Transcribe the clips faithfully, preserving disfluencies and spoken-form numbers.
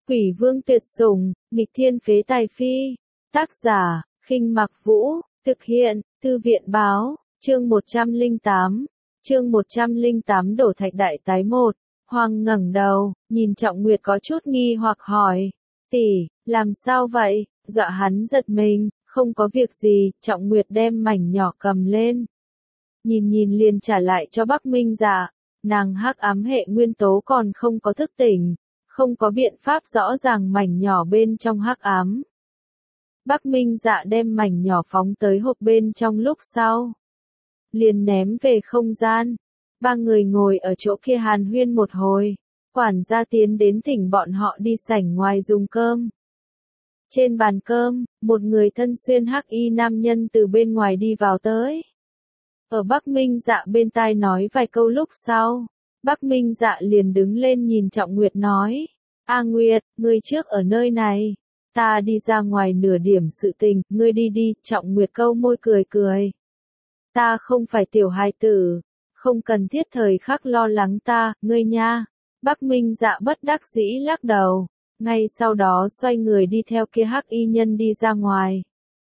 Quỷ vương tuyệt sủng, nghịch thiên phế tài phi. Tác giả, Khinh Mặc Vũ, thực hiện, Thư viện báo, chương một trăm lẻ tám, chương một trăm lẻ tám đổ thạch đại tái một. Hoàng ngẩng đầu, nhìn Trọng Nguyệt có chút nghi hoặc hỏi, tỷ, làm sao vậy? Dọa hắn giật mình, không có việc gì. Trọng Nguyệt đem mảnh nhỏ cầm lên, nhìn nhìn liền trả lại cho Bắc Minh Dạ. Nàng hắc ám hệ nguyên tố còn không có thức tỉnh, không có biện pháp rõ ràng mảnh nhỏ bên trong hắc ám. Bắc Minh Dạ đem mảnh nhỏ phóng tới hộp bên trong lúc sau, liền ném về không gian. Ba người ngồi ở chỗ kia hàn huyên một hồi, quản gia tiến đến thỉnh bọn họ đi sảnh ngoài dùng cơm. Trên bàn cơm, một người thân xuyên hắc y nam nhân từ bên ngoài đi vào tới. Ở Bắc Minh Dạ bên tai nói vài câu lúc sau, Bắc Minh Dạ liền đứng lên nhìn Trọng Nguyệt nói, A Nguyệt, ngươi trước ở nơi này, ta đi ra ngoài nửa điểm sự tình, ngươi đi đi. Trọng Nguyệt câu môi cười cười. Ta không phải tiểu hài tử, không cần thiết thời khắc lo lắng ta, ngươi nha. Bắc Minh Dạ bất đắc dĩ lắc đầu, ngay sau đó xoay người đi theo kia hắc y nhân đi ra ngoài.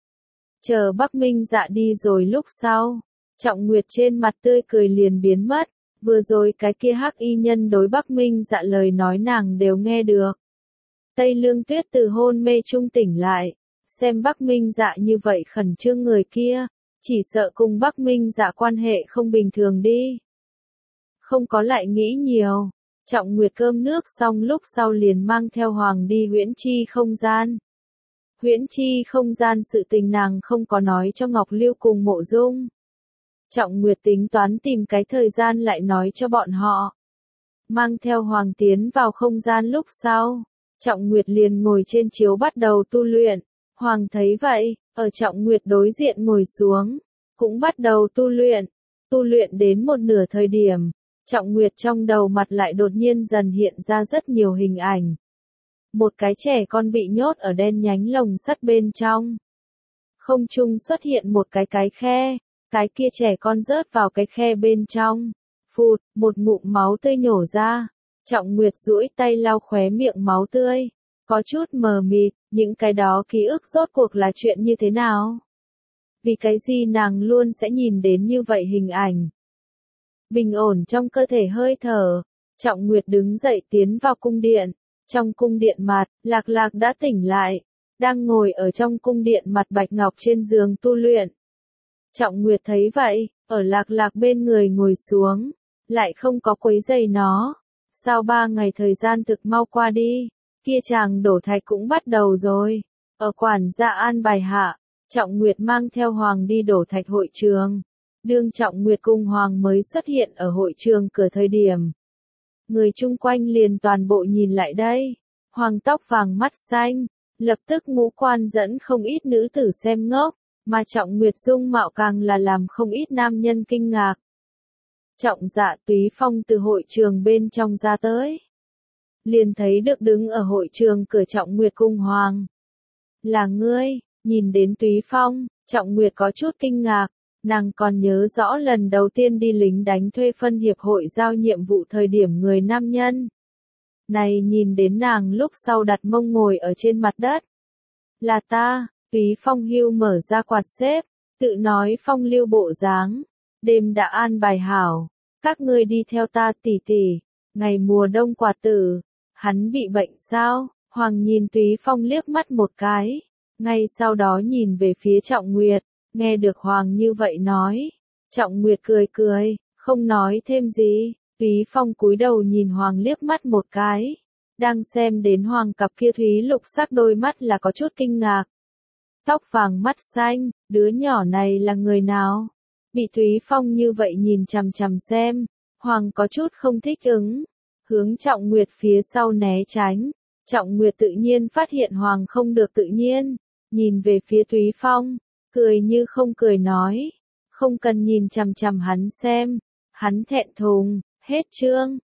Chờ Bắc Minh Dạ đi rồi lúc sau, Trọng Nguyệt trên mặt tươi cười liền biến mất. Vừa rồi cái kia hắc y nhân đối Bắc Minh Dạ lời nói nàng đều nghe được. Tây Lương Tuyết từ hôn mê trung tỉnh lại, xem Bắc Minh Dạ như vậy khẩn trương người kia, chỉ sợ cùng Bắc Minh Dạ quan hệ không bình thường đi. Không có lại nghĩ nhiều, Trọng Nguyệt cơm nước xong lúc sau liền mang theo Hoàng đi huyễn chi không gian. Huyễn chi không gian sự tình nàng không có nói cho Ngọc Lưu cùng Mộ Dung. Trọng Nguyệt tính toán tìm cái thời gian lại nói cho bọn họ. Mang theo Hoàng tiến vào không gian lúc sau, Trọng Nguyệt liền ngồi trên chiếu bắt đầu tu luyện. Hoàng thấy vậy, ở Trọng Nguyệt đối diện ngồi xuống, cũng bắt đầu tu luyện. Tu luyện đến một nửa thời điểm, Trọng Nguyệt trong đầu mặt lại đột nhiên dần hiện ra rất nhiều hình ảnh. Một cái trẻ con bị nhốt ở đen nhánh lồng sắt bên trong. Không trung xuất hiện một cái cái khe. Cái kia trẻ con rớt vào cái khe bên trong. Phụt, một ngụm máu tươi nhổ ra. Trọng Nguyệt duỗi tay lau khóe miệng máu tươi. Có chút mờ mịt, những cái đó ký ức rốt cuộc là chuyện như thế nào? Vì cái gì nàng luôn sẽ nhìn đến như vậy hình ảnh? Bình ổn trong cơ thể hơi thở. Trọng Nguyệt đứng dậy tiến vào cung điện. Trong cung điện mặt, Lạc Lạc đã tỉnh lại. Đang ngồi ở trong cung điện mặt bạch ngọc trên giường tu luyện. Trọng Nguyệt thấy vậy, ở Lạc Lạc bên người ngồi xuống, lại không có quấy rầy nó. Sau ba ngày thời gian thực mau qua đi, kia chàng đổ thạch cũng bắt đầu rồi. Ở quản gia an bài hạ, Trọng Nguyệt mang theo Hoàng đi đổ thạch hội trường. Đương Trọng Nguyệt cùng Hoàng mới xuất hiện ở hội trường cửa thời điểm. Người chung quanh liền toàn bộ nhìn lại đây. Hoàng tóc vàng mắt xanh, lập tức ngũ quan dẫn không ít nữ tử xem ngốc. Mà Trọng Nguyệt dung mạo càng là làm không ít nam nhân kinh ngạc. Trọng Dạ Túy Phong từ hội trường bên trong ra tới. Liền thấy được đứng ở hội trường cửa Trọng Nguyệt cung Hoàng. Là ngươi, nhìn đến Túy Phong, Trọng Nguyệt có chút kinh ngạc. Nàng còn nhớ rõ lần đầu tiên đi lính đánh thuê phân hiệp hội giao nhiệm vụ thời điểm người nam nhân. Này nhìn đến nàng lúc sau đặt mông ngồi ở trên mặt đất. Là ta. Túy Phong hưu mở ra quạt xếp, tự nói phong lưu bộ dáng. Đêm đã an bài hảo, các ngươi đi theo ta tỷ tỷ. Ngày mùa đông quạt tử, hắn bị bệnh sao? Hoàng nhìn Túy Phong liếc mắt một cái, ngay sau đó nhìn về phía Trọng Nguyệt, nghe được Hoàng như vậy nói. Trọng Nguyệt cười cười, không nói thêm gì. Túy Phong cúi đầu nhìn Hoàng liếc mắt một cái, đang xem đến Hoàng cặp kia thúy lục sắc đôi mắt là có chút kinh ngạc. Tóc vàng mắt xanh, đứa nhỏ này là người nào? Bị Túy Phong như vậy nhìn chằm chằm xem, Hoàng có chút không thích ứng, hướng Trọng Nguyệt phía sau né tránh. Trọng Nguyệt tự nhiên phát hiện Hoàng không được tự nhiên, nhìn về phía Túy Phong, cười như không cười nói, không cần nhìn chằm chằm hắn xem, hắn thẹn thùng. Hết chương.